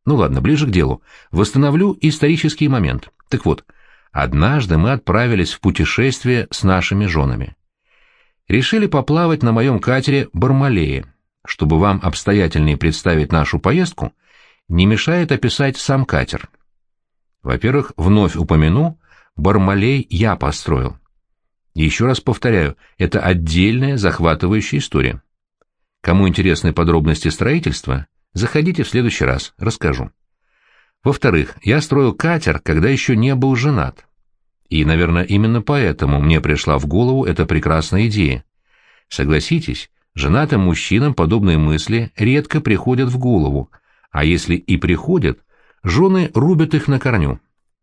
Ну ладно, ближе к делу. Восстановлю исторический момент. Так вот, однажды мы отправились в путешествие с нашими женами. Решили поплавать на моем катере «Бармалее». Чтобы вам обстоятельнее представить нашу поездку, не мешает описать сам катер. Во-первых, вновь упомяну, «Бармалей» я построил. И еще раз повторяю, это отдельная захватывающая история. Кому интересны подробности строительства, заходите в следующий раз, расскажу. Во-вторых, я строил катер, когда еще не был женат. И, наверное, именно поэтому мне пришла в голову эта прекрасная идея. Согласитесь, женатым мужчинам подобные мысли редко приходят в голову, а если и приходят, жены рубят их на корню.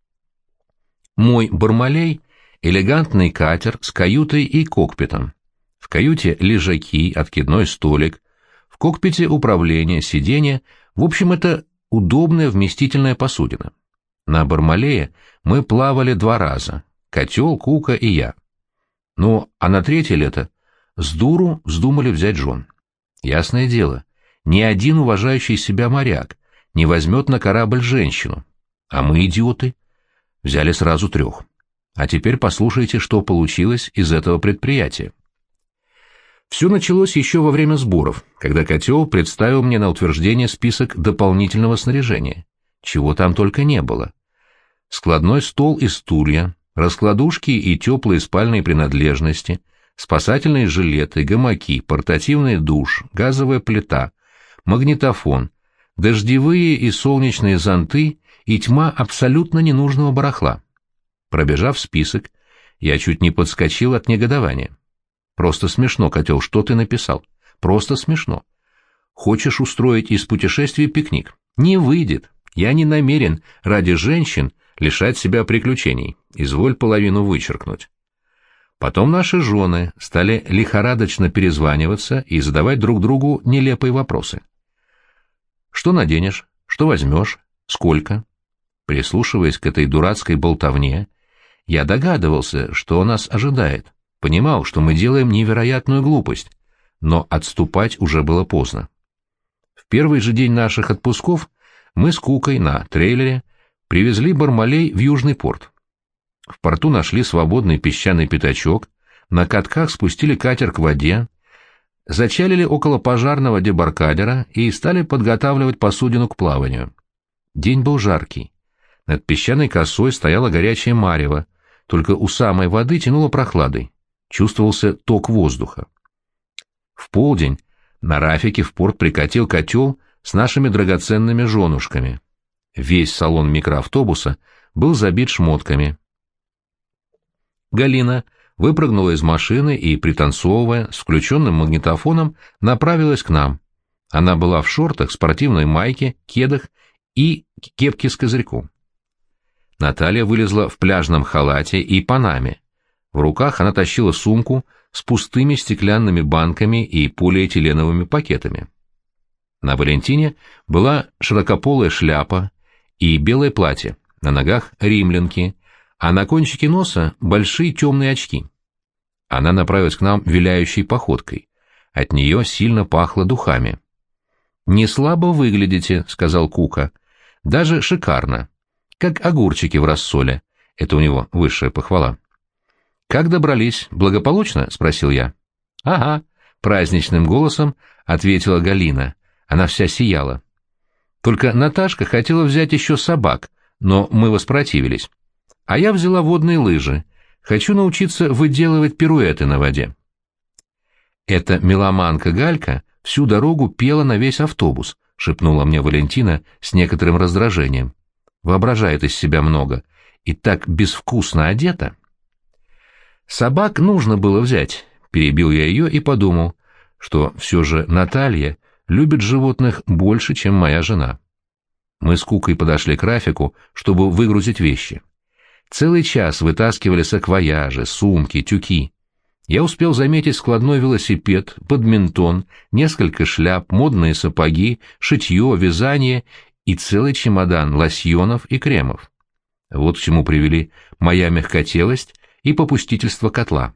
Мой «Бармалей» — элегантный катер с каютой и кокпитом. В каюте лежаки, откидной столик, в кокпите управление, сиденье, в общем, это удобная вместительная посудина. На «Бармалее» мы плавали 2 раза — котел, Кука и я. Ну, а на 3-е лето сдуру вздумали взять жен. Ясное дело, ни один уважающий себя моряк не возьмет на корабль женщину, а мы, идиоты, взяли сразу 3. А теперь послушайте, что получилось из этого предприятия. Все началось еще во время сборов, когда котел представил мне на утверждение список дополнительного снаряжения. Чего там только не было. Складной стол и стулья, раскладушки и теплые спальные принадлежности, спасательные жилеты, гамаки, портативный душ, газовая плита, магнитофон, дождевые и солнечные зонты и тьма абсолютно ненужного барахла. Пробежав список, я чуть не подскочил от негодования. Просто смешно, котел, что ты написал? Просто смешно. Хочешь устроить из путешествия пикник? Не выйдет. Я не намерен ради женщин лишать себя приключений. Изволь половину вычеркнуть. Потом наши жены стали лихорадочно перезваниваться и задавать друг другу нелепые вопросы. Что наденешь? Что возьмешь? Сколько? Прислушиваясь к этой дурацкой болтовне, я догадывался, что нас ожидает, понимал, что мы делаем невероятную глупость, но отступать уже было поздно. В первый же день наших отпусков мы с Кукой на трейлере привезли Бармалей в Южный порт. В порту нашли свободный песчаный пятачок, на катках спустили катер к воде, зачалили около пожарного дебаркадера и стали подготавливать посудину к плаванию. День был жаркий. Над песчаной косой стояла горячая марево, только у самой воды тянуло прохладой. Чувствовался ток воздуха. В полдень на рафике в порт прикатил котел с нашими драгоценными женушками. Весь салон микроавтобуса был забит шмотками. Галина выпрыгнула из машины и, пританцовывая, с включенным магнитофоном, направилась к нам. Она была в шортах, спортивной майке, кедах и кепке с козырьком. Наталья вылезла в пляжном халате и панаме. В руках она тащила сумку с пустыми стеклянными банками и полиэтиленовыми пакетами. На Валентине была широкополая шляпа и белое платье, на ногах римлянки, а на кончике носа большие темные очки. Она направилась к нам виляющей походкой. От нее сильно пахло духами. «Не слабо выглядите», — сказал Кука. «Даже шикарно. Как огурчики в рассоле». Это у него высшая похвала. «Как добрались? Благополучно?» — спросил я. «Ага», — праздничным голосом ответила Галина. Она вся сияла. «Только Наташка хотела взять еще собак, но мы воспротивились. А я взяла водные лыжи. Хочу научиться выделывать пируэты на воде». «Эта меломанка Галька всю дорогу пела на весь автобус», — шепнула мне Валентина с некоторым раздражением. «Воображает из себя много. И так безвкусно одета». «Собак нужно было взять», — перебил я ее и подумал, что все же Наталья любит животных больше, чем моя жена. Мы с Кукой подошли к рафику, чтобы выгрузить вещи. Целый час вытаскивали саквояжи, сумки, тюки. Я успел заметить складной велосипед, бадминтон, несколько шляп, модные сапоги, шитье, вязание и целый чемодан лосьонов и кремов. Вот к чему привели моя мягкотелость и попустительство котла.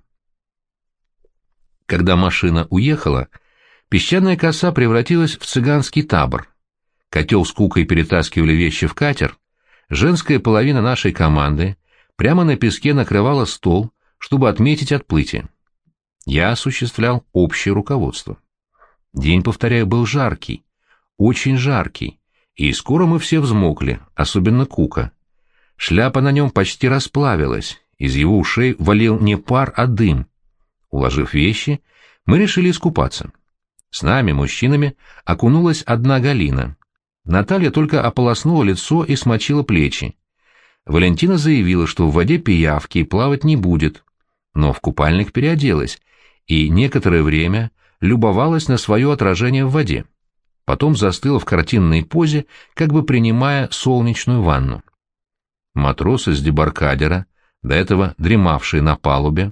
Когда машина уехала, песчаная коса превратилась в цыганский табор. Котел с Кукой перетаскивали вещи в катер, женская половина нашей команды прямо на песке накрывала стол, чтобы отметить отплытие. Я осуществлял общее руководство. День, повторяю, был жаркий, очень жаркий, и скоро мы все взмокли, особенно Кука. Шляпа на нем почти расплавилась, из его ушей валил не пар, а дым. Уложив вещи, мы решили искупаться. С нами, мужчинами, окунулась одна Галина. Наталья только ополоснула лицо и смочила плечи. Валентина заявила, что в воде пиявки и плавать не будет, но в купальник переоделась и некоторое время любовалась на свое отражение в воде. Потом застыла в картинной позе, как бы принимая солнечную ванну. Матросы с дебаркадера, до этого дремавшие на палубе,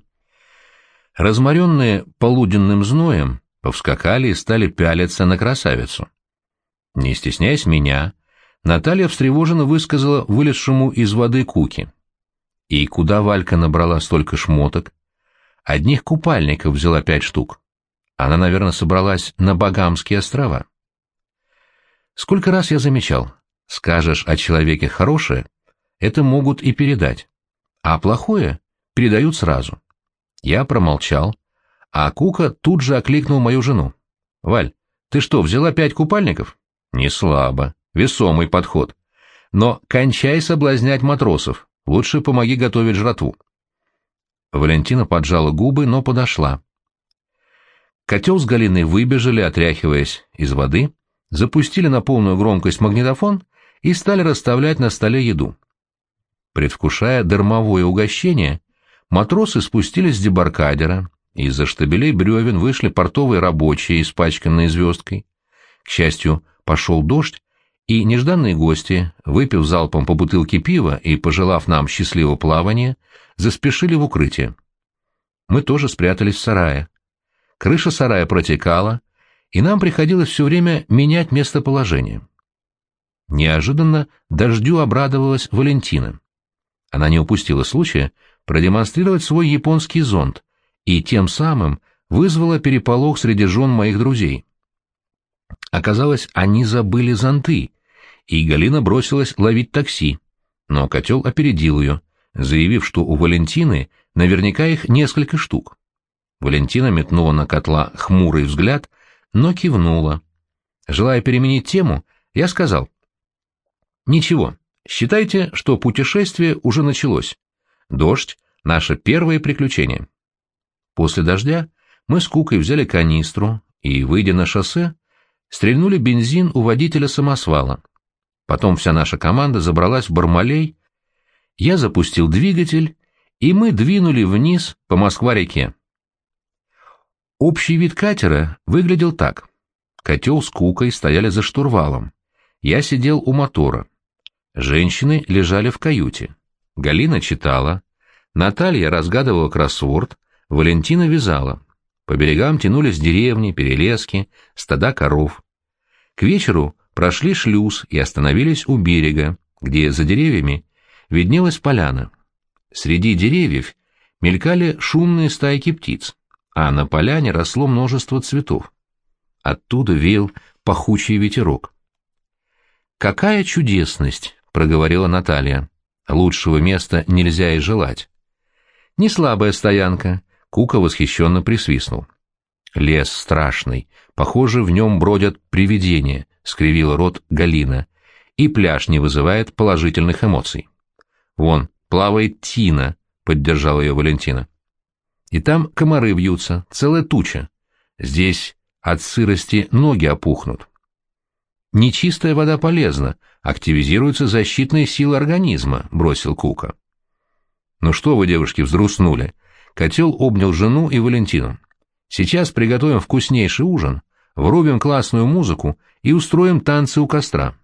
разморенные полуденным зноем, повскакали и стали пялиться на красавицу. Не стесняясь меня, Наталья встревоженно высказала вылезшему из воды Куке. И куда Валька набрала столько шмоток? Одних купальников взяла 5 штук. Она, наверное, собралась на Багамские острова. Сколько раз я замечал, скажешь о человеке хорошее, это могут и передать, а плохое передают сразу. Я промолчал, а Кука тут же окликнул мою жену. «Валь, ты что, взяла 5 купальников?» «Не слабо. Весомый подход. Но кончай соблазнять матросов. Лучше помоги готовить жратву». Валентина поджала губы, но подошла. Котел с Галиной выбежали, отряхиваясь из воды, запустили на полную громкость магнитофон и стали расставлять на столе еду. Предвкушая дармовое угощение, матросы спустились с дебаркадера, из-за штабелей бревен вышли портовые рабочие, испачканные звездкой. К счастью, пошел дождь, и нежданные гости, выпив залпом по бутылке пива и пожелав нам счастливого плавания, заспешили в укрытие. Мы тоже спрятались в сарае. Крыша сарая протекала, и нам приходилось все время менять местоположение. Неожиданно дождю обрадовалась Валентина. Она не упустила случая продемонстрировать свой японский зонт и тем самым вызвала переполох среди жен моих друзей. Оказалось, они забыли зонты, и Галина бросилась ловить такси, но котел опередил ее, заявив, что у Валентины наверняка их несколько штук. Валентина метнула на котла хмурый взгляд, но кивнула. Желая переменить тему, я сказал: «Ничего, считайте, что путешествие уже началось. Дождь — наше первое приключение». После дождя мы с Кукой взяли канистру и, выйдя на шоссе, стрельнули бензин у водителя самосвала. Потом вся наша команда забралась в Бармалей, я запустил двигатель, и мы двинули вниз по Москва-реке. Общий вид катера выглядел так. Котел с Кукой стояли за штурвалом. Я сидел у мотора. Женщины лежали в каюте. Галина читала. Наталья разгадывала кроссворд. Валентина вязала. По берегам тянулись деревни, перелески, стада коров. К вечеру прошли шлюз и остановились у берега, где за деревьями виднелась поляна. Среди деревьев мелькали шумные стайки птиц, а на поляне росло множество цветов. Оттуда веял пахучий ветерок. «Какая чудесность!» — проговорила Наталья. «Лучшего места нельзя и желать». «Не слабая стоянка», — Кука восхищенно присвистнул. «Лес страшный, похоже, в нем бродят привидения», — скривила рот Галина, «и пляж не вызывает положительных эмоций». «Вон, плавает тина», — поддержала ее Валентина. «И там комары вьются, целая туча. Здесь от сырости ноги опухнут». «Нечистая вода полезна, активизируются защитные силы организма», — бросил Кука. «Ну что вы, девушки, вздруснули?» Котел обнял жену и Валентину. «Сейчас приготовим вкуснейший ужин, врубим классную музыку и устроим танцы у костра.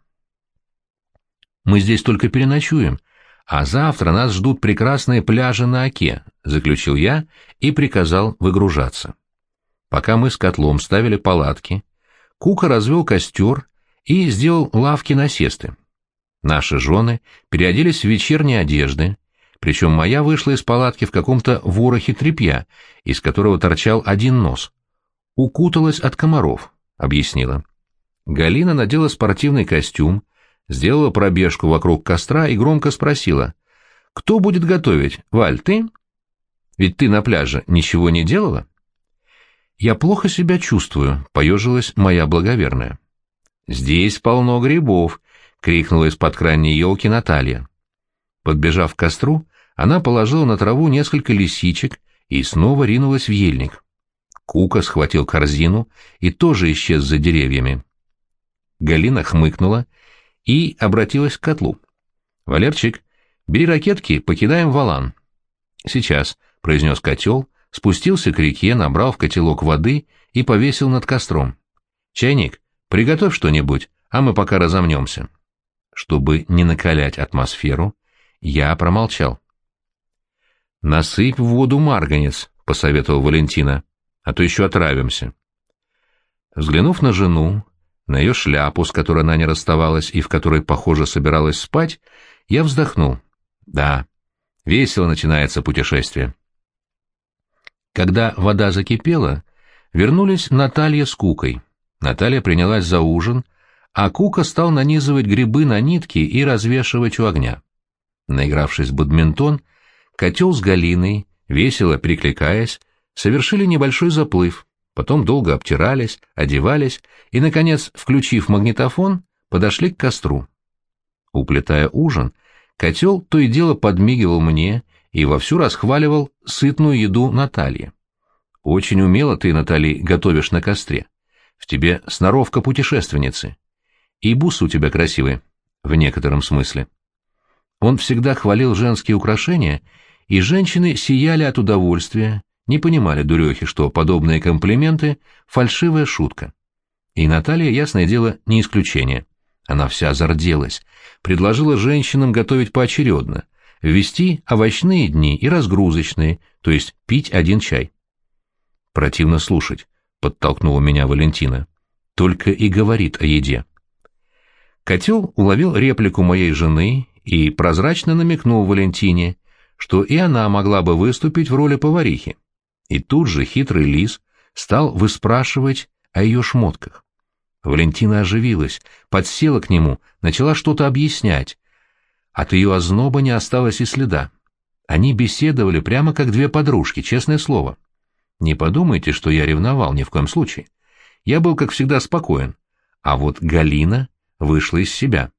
Мы здесь только переночуем, а завтра нас ждут прекрасные пляжи на Оке», — заключил я и приказал выгружаться. Пока мы с котлом ставили палатки, Кука развел костер и сделал лавки-насесты. Наши жены переоделись в вечерние одежды, причем моя вышла из палатки в каком-то ворохе тряпья, из которого торчал один нос. «Укуталась от комаров», — объяснила. Галина надела спортивный костюм, сделала пробежку вокруг костра и громко спросила: «Кто будет готовить? Валь, ты? Ведь ты на пляже ничего не делала?» «Я плохо себя чувствую», — поежилась моя благоверная. «Здесь полно грибов», — крикнула из-под крайней елки Наталья. Подбежав к костру, она положила на траву несколько лисичек и снова ринулась в ельник. Кука схватил корзину и тоже исчез за деревьями. Галина хмыкнула и обратилась к котлу. «Валерчик, бери ракетки, покидаем валан». «Сейчас», — произнес котел, спустился к реке, набрал в котелок воды и повесил над костром. «Чайник, приготовь что-нибудь, а мы пока разомнемся». Чтобы не накалять атмосферу, я промолчал. «Насыпь в воду марганец», — посоветовал Валентина, — «а то еще отравимся». Взглянув на жену, на ее шляпу, с которой она не расставалась и в которой, похоже, собиралась спать, я вздохнул. Да, весело начинается путешествие. Когда вода закипела, вернулись Наталья с Кукой. Наталья принялась за ужин, а Кука стал нанизывать грибы на нитки и развешивать у огня. Наигравшись в бадминтон, котел с Галиной, весело перекликаясь, совершили небольшой заплыв, потом долго обтирались, одевались и, наконец, включив магнитофон, подошли к костру. Уплетая ужин, котел то и дело подмигивал мне и вовсю расхваливал сытную еду Натальи. «Очень умело ты, Натали, готовишь на костре. В тебе сноровка путешественницы. И бусы у тебя красивые, в некотором смысле». Он всегда хвалил женские украшения, и женщины сияли от удовольствия, не понимали дурехи, что подобные комплименты — фальшивая шутка. И Наталья, ясное дело, не исключение. Она вся зарделась, предложила женщинам готовить поочередно, ввести овощные дни и разгрузочные, то есть пить один чай. «Противно слушать», — подтолкнула меня Валентина. «Только и говорит о еде». Котел уловил реплику моей жены и прозрачно намекнул Валентине, что и она могла бы выступить в роли поварихи. И тут же хитрый лис стал выспрашивать о ее шмотках. Валентина оживилась, подсела к нему, начала что-то объяснять. От ее озноба не осталось и следа. Они беседовали прямо как две подружки, честное слово. Не подумайте, что я ревновал, ни в коем случае. Я был, как всегда, спокоен. А вот Галина вышла из себя.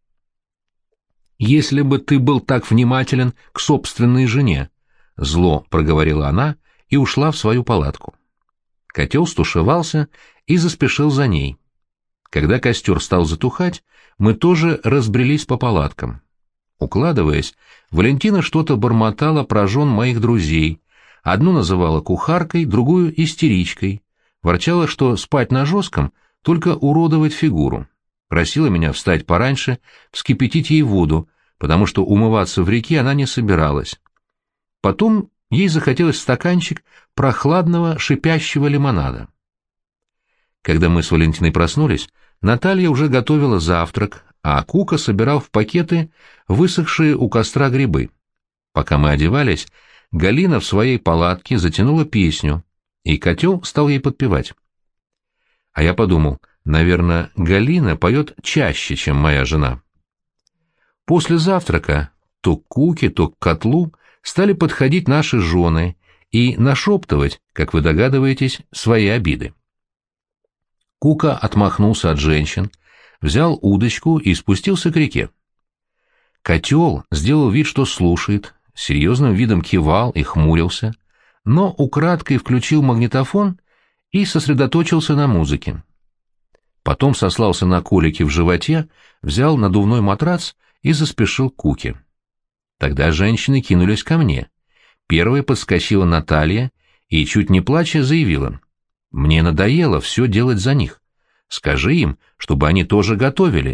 «Если бы ты был так внимателен к собственной жене», — зло проговорила она и ушла в свою палатку. Котел стушевался и заспешил за ней. Когда костер стал затухать, мы тоже разбрелись по палаткам. Укладываясь, Валентина что-то бормотала про жен моих друзей, одну называла кухаркой, другую — истеричкой, ворчала, что спать на жестком — только уродовать фигуру, просила меня встать пораньше, вскипятить ей воду, потому что умываться в реке она не собиралась. Потом ей захотелось стаканчик прохладного шипящего лимонада. Когда мы с Валентиной проснулись, Наталья уже готовила завтрак, а Кука собирал в пакеты высохшие у костра грибы. Пока мы одевались, Галина в своей палатке затянула песню, и котел стал ей подпевать. А я подумал, наверное, Галина поет чаще, чем моя жена. После завтрака то к Куке, то к котлу стали подходить наши жены и нашептывать, как вы догадываетесь, свои обиды. Кука отмахнулся от женщин, взял удочку и спустился к реке. Котел сделал вид, что слушает, серьезным видом кивал и хмурился, но украдкой включил магнитофон и сосредоточился на музыке. Потом сослался на колики в животе, взял надувной матрац и заспешил к Куке. Тогда женщины кинулись ко мне. Первой подскочила Наталья и, чуть не плача, заявила: «Мне надоело все делать за них. Скажи им, чтобы они тоже готовили».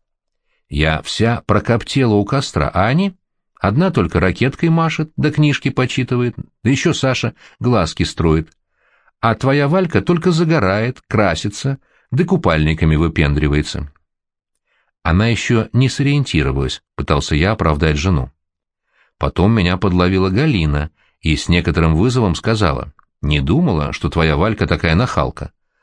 Я вся прокоптела у костра, а они? Одна только ракеткой машет, да книжки почитывает, да еще Саша глазки строит. А твоя Валька только загорает, красится, да купальниками выпендривается. Она еще не сориентировалась, пытался я оправдать жену. Потом меня подловила Галина и с некоторым вызовом сказала: «Не думала, что твоя Валька такая нахалка».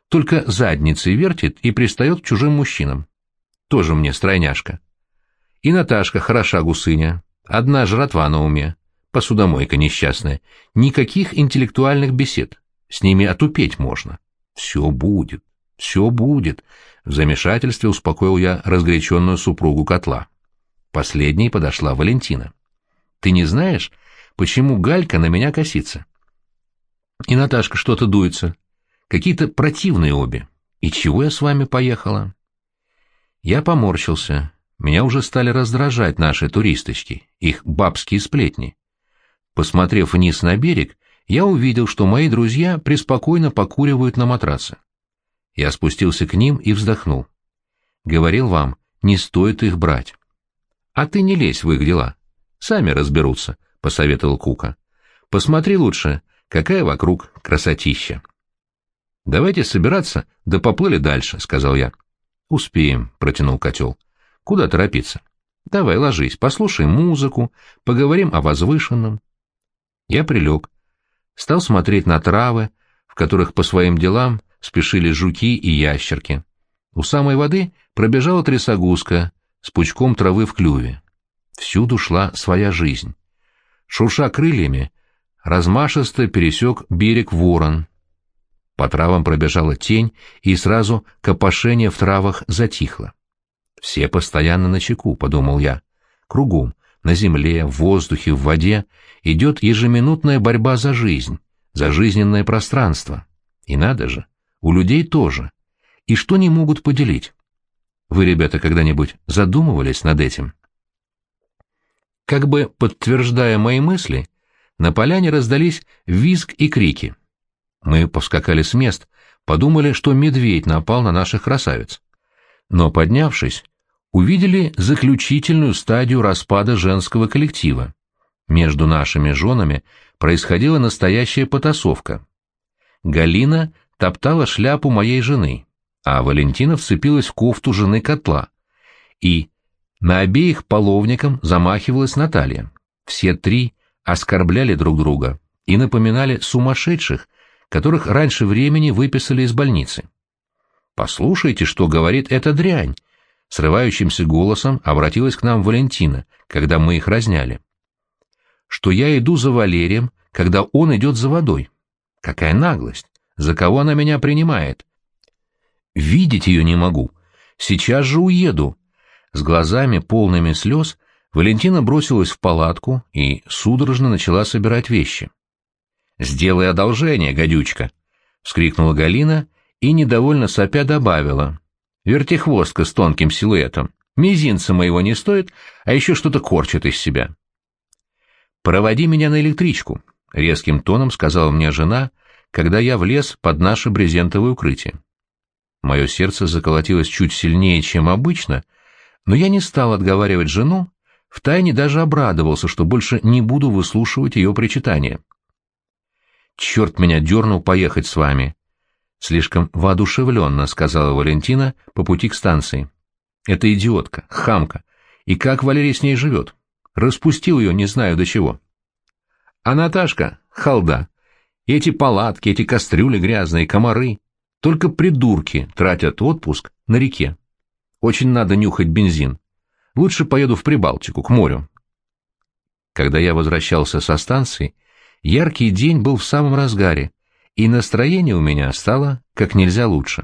только задницей вертит и пристает к чужим мужчинам. Тоже мне стройняшка. И Наташка хороша гусыня, одна жратва на уме, посудомойка несчастная, никаких интеллектуальных бесед, с ними отупеть можно. Все будет, все будет, в замешательстве успокоил я разгоряченную супругу котла. Последней подошла Валентина. Ты не знаешь, почему Галька на меня косится? И Наташка что-то дуется. Какие-то противные обе. И чего я с вами поехала? Я поморщился. Меня уже стали раздражать наши туристочки, их бабские сплетни. Посмотрев вниз на берег, я увидел, что мои друзья преспокойно покуривают на матраце. Я спустился к ним и вздохнул. Говорил вам, не стоит их брать. А ты не лезь в их дела. Сами разберутся, — посоветовал Кука. Посмотри лучше, какая вокруг красотища. Давайте собираться, да поплыли дальше, — сказал я. Успеем, — протянул котел. Куда торопиться? Давай ложись, послушаем музыку, поговорим о возвышенном. Я прилег, стал смотреть на травы, в которых по своим делам спешили жуки и ящерки. У самой воды пробежала трясогузка с пучком травы в клюве. Всюду шла своя жизнь. Шурша крыльями, размашисто пересек берег ворон. По травам пробежала тень, и сразу копошение в травах затихло. «Все постоянно начеку», — подумал я. Кругом, на земле, в воздухе, в воде идет ежеминутная борьба за жизнь, за жизненное пространство. И надо же, у людей тоже. И что не могут поделить? Вы, ребята, когда-нибудь задумывались над этим? Как бы подтверждая мои мысли, на поляне раздались визг и крики. Мы повскакали с мест, подумали, что медведь напал на наших красавиц. Но, поднявшись, увидели заключительную стадию распада женского коллектива. Между нашими женами происходила настоящая потасовка. Галина топтала шляпу моей жены, а Валентина вцепилась в кофту жены котла. И на обеих половникам замахивалась Наталья. Все три оскорбляли друг друга и напоминали сумасшедших, которых раньше времени выписали из больницы. «Послушайте, что говорит эта дрянь!» Срывающимся голосом обратилась к нам Валентина, когда мы их разняли. «Что я иду за Валерием, когда он идет за водой. Какая наглость! За кого она меня принимает? Видеть ее не могу. Сейчас же уеду!» С глазами, полными слез, Валентина бросилась в палатку и судорожно начала собирать вещи. «Сделай одолжение, гадючка!» — вскрикнула Галина и, недовольно сопя, добавила. «Вертихвостка с тонким силуэтом. Мизинца моего не стоит, а еще что-то корчит из себя». «Проводи меня на электричку», — резким тоном сказала мне жена, когда я влез под наше брезентовое укрытие. Мое сердце заколотилось чуть сильнее, чем обычно, но я не стал отговаривать жену, втайне даже обрадовался, что больше не буду выслушивать ее причитания. «Черт меня дернул поехать с вами», — слишком воодушевленно сказала Валентина по пути к станции. «Это идиотка, хамка. И как Валерий с ней живет? Распустил ее не знаю до чего. А Наташка — халда. И эти палатки, эти кастрюли грязные, комары. Только придурки тратят отпуск на реке. Очень надо нюхать бензин. Лучше поеду в Прибалтику, к морю». Когда я возвращался со станции, яркий день был в самом разгаре, и настроение у меня стало как нельзя лучше.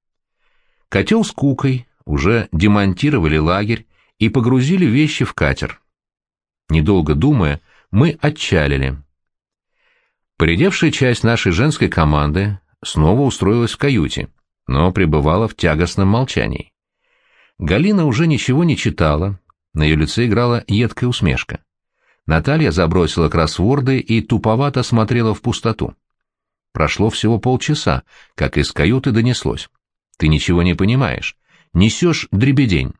Котел с Кукой уже демонтировали лагерь и погрузили вещи в катер. Недолго думая, мы отчалили. Поредевшая часть нашей женской команды снова устроилась в каюте, но пребывала в тягостном молчании. Галина уже ничего не читала, на ее лице играла едкая усмешка. Наталья забросила кроссворды и туповато смотрела в пустоту. Прошло всего полчаса, как из каюты донеслось. «Ты ничего не понимаешь. Несешь дребедень».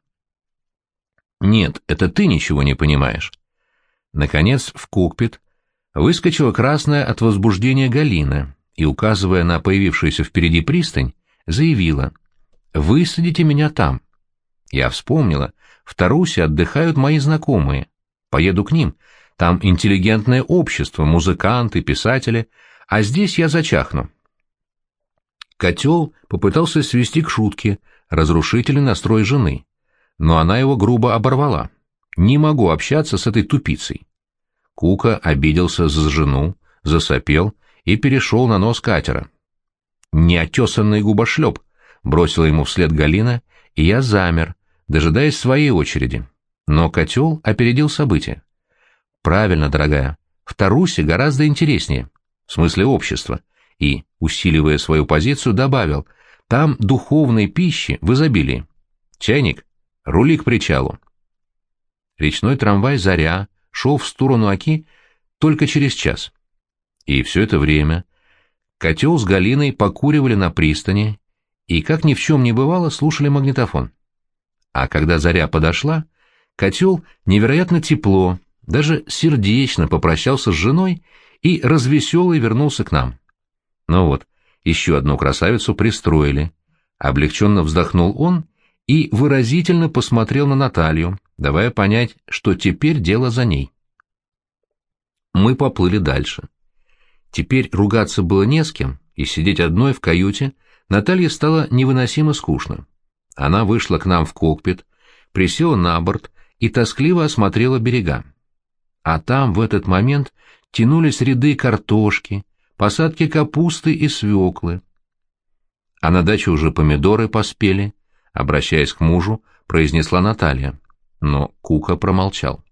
«Нет, это ты ничего не понимаешь». Наконец в кокпит выскочила красная от возбуждения Галина и, указывая на появившуюся впереди пристань, заявила: «Высадите меня там». Я вспомнила, в Тарусе отдыхают мои знакомые. Поеду к ним. Там интеллигентное общество, музыканты, писатели, а здесь я зачахну. Котел попытался свести к шутке разрушительный настрой жены, но она его грубо оборвала. «Не могу общаться с этой тупицей». Кука обиделся за жену, засопел и перешел на нос катера. «Неотесанный губошлеп», — бросила ему вслед Галина, и я замер, дожидаясь своей очереди. Но котел опередил события. «Правильно, дорогая, в Тарусе гораздо интереснее, в смысле общества», и, усиливая свою позицию, добавил: «Там духовной пищи в изобилии. Чайник, рули к причалу». Речной трамвай «Заря» шел в сторону Оки только через час. И все это время котел с Галиной покуривали на пристани и, как ни в чем не бывало, слушали магнитофон. А когда «Заря» подошла, котел невероятно тепло, даже сердечно попрощался с женой и развеселый вернулся к нам. Ну вот, еще одну красавицу пристроили. Облегченно вздохнул он и выразительно посмотрел на Наталью, давая понять, что теперь дело за ней. Мы поплыли дальше. Теперь ругаться было не с кем, и сидеть одной в каюте Наталье стало невыносимо скучно. Она вышла к нам в кокпит, присела на борт и тоскливо осмотрела берега. А там в этот момент тянулись ряды картошки, посадки капусты и свеклы. А на даче уже помидоры поспели, обращаясь к мужу, произнесла Наталья. Но Кука промолчал.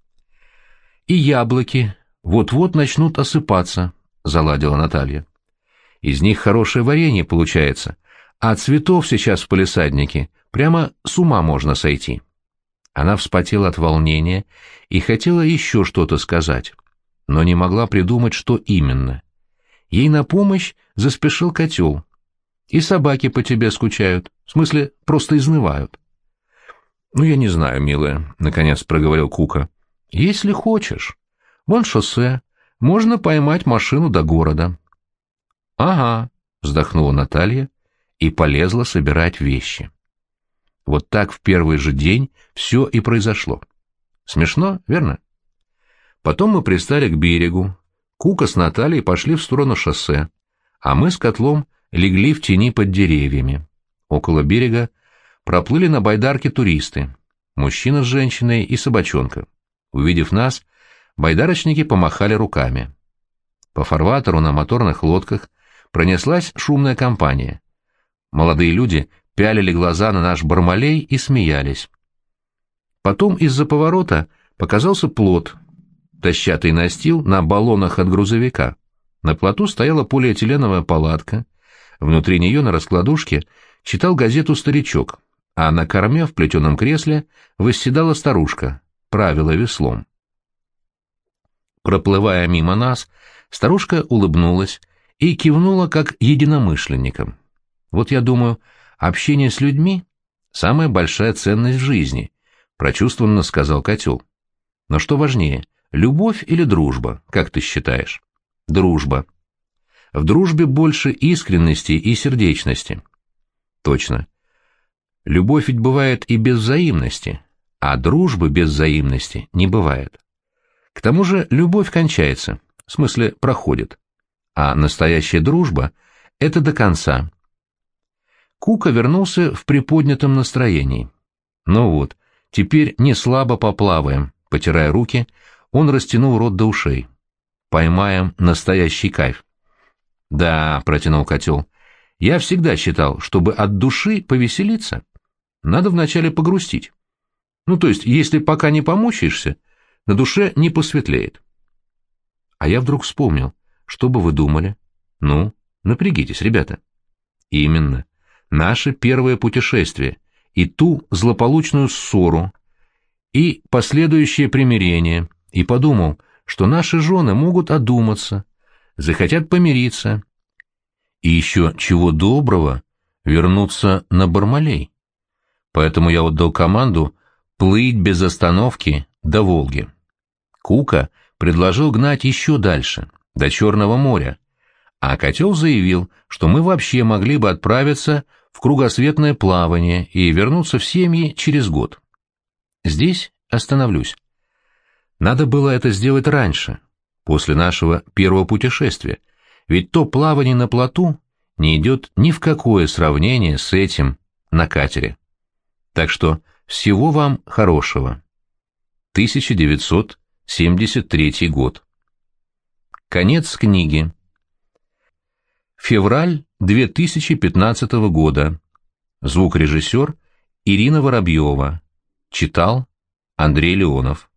«И яблоки вот-вот начнут осыпаться», — заладила Наталья. «Из них хорошее варенье получается, а цветов сейчас в палисаднике прямо с ума можно сойти». Она вспотела от волнения и хотела еще что-то сказать, но не могла придумать, что именно. Ей на помощь заспешил котел. «И собаки по тебе скучают, в смысле, просто изнывают». «Ну, я не знаю, милая», — наконец проговорил Кука. «Если хочешь. Вон шоссе. Можно поймать машину до города». «Ага», — вздохнула Наталья и полезла собирать вещи. Вот так в первый же день все и произошло. Смешно, верно? Потом мы пристали к берегу. Кука с Натальей пошли в сторону шоссе, а мы с котлом легли в тени под деревьями. Около берега проплыли на байдарке туристы, мужчина с женщиной и собачонка. Увидев нас, байдарочники помахали руками. По фарватеру на моторных лодках пронеслась шумная компания. Молодые люди пялили глаза на наш Бармалей и смеялись. Потом из-за поворота показался плот, дощатый настил на баллонах от грузовика. На плоту стояла полиэтиленовая палатка, внутри нее на раскладушке читал газету старичок, а на корме в плетеном кресле восседала старушка, правила веслом. Проплывая мимо нас, старушка улыбнулась и кивнула как единомышленникам. Вот я думаю, общение с людьми — самая большая ценность в жизни, прочувствованно сказал котел. Но что важнее, любовь или дружба, как ты считаешь? Дружба. В дружбе больше искренности и сердечности. Точно. Любовь ведь бывает и без взаимности, а дружбы без взаимности не бывает. К тому же любовь кончается, в смысле проходит, а настоящая дружба — это до конца. Кука вернулся в приподнятом настроении. Ну вот, теперь не слабо поплаваем, потирая руки, он растянул рот до ушей. Поймаем настоящий кайф. Да, протянул котел, я всегда считал, чтобы от души повеселиться, надо вначале погрустить. Ну, то есть, если пока не помучаешься, на душе не посветлеет. А я вдруг вспомнил, что бы вы думали? Ну, напрягитесь, ребята. Именно. Наше первое путешествие, и ту злополучную ссору, и последующее примирение, и подумал, что наши жены могут одуматься, захотят помириться, и еще чего доброго вернуться на Бармалей. Поэтому я отдал команду плыть без остановки до Волги. Кука предложил гнать еще дальше, до Черного моря, а котел заявил, что мы вообще могли бы отправиться в кругосветное плавание и вернуться в семьи через год. Здесь остановлюсь. Надо было это сделать раньше, после нашего первого путешествия, ведь то плавание на плоту не идет ни в какое сравнение с этим на катере. Так что всего вам хорошего. 1973 год. Конец книги. Февраль 2015 года. Звукорежиссер Ирина Воробьева. Читал Андрей Леонов.